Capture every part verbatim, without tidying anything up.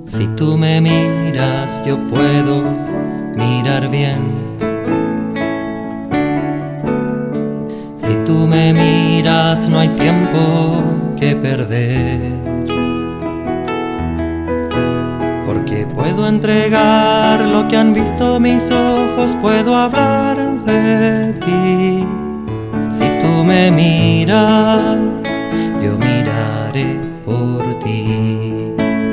Si tú me miras, yo puedo mirar bien. Si tú me miras, no hay tiempo que perder, porque puedo entregar lo que han visto mis ojos, puedo hablar de ti. Si tú me miras, yo miraré por ti.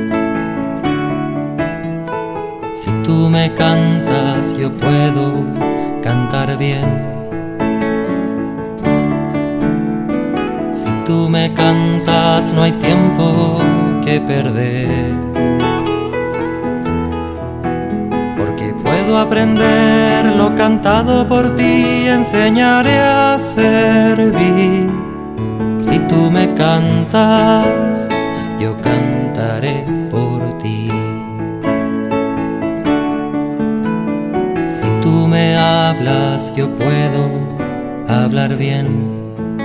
Si tú me cantas, yo puedo cantar bien. Si tú me cantas, no hay tiempo que perder, porque puedo aprender lo cantado por ti, enseñaré a servir. Si tú me cantas, yo cantaré por ti. Si tú me hablas, yo puedo hablar bien.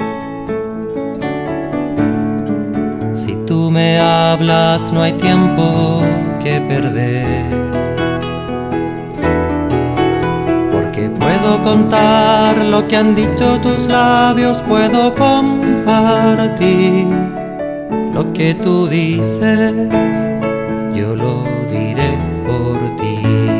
Si tú me hablas, no hay tiempo que perder, porque puedo contar lo que han dicho tus labios, puedo compartir lo que tú dices, yo lo diré por ti.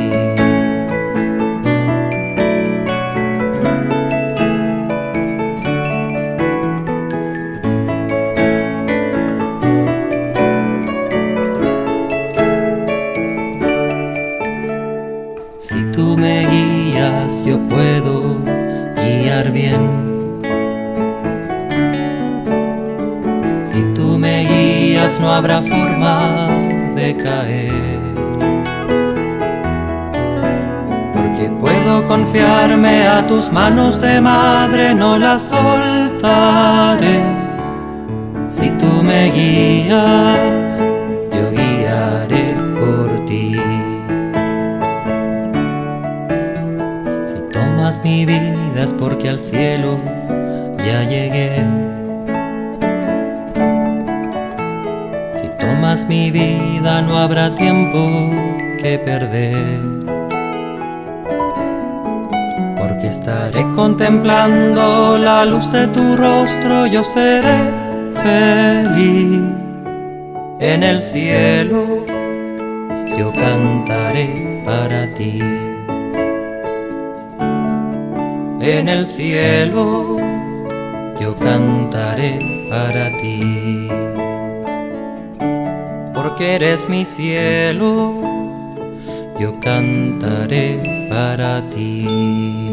Si tú me guías, yo puedo guiar bien. Si tú me guías, no habrá forma de caer, porque puedo confiarme a tus manos de madre, no las soltaré. Si tú me guías, yo guiaré por ti. Mi vida es porque al cielo ya llegué. Si tomas mi vida, no habrá tiempo que perder, porque estaré contemplando la luz de tu rostro, yo seré feliz. En el cielo yo cantaré para ti. En el cielo yo cantaré para ti, porque eres mi cielo, yo cantaré para ti.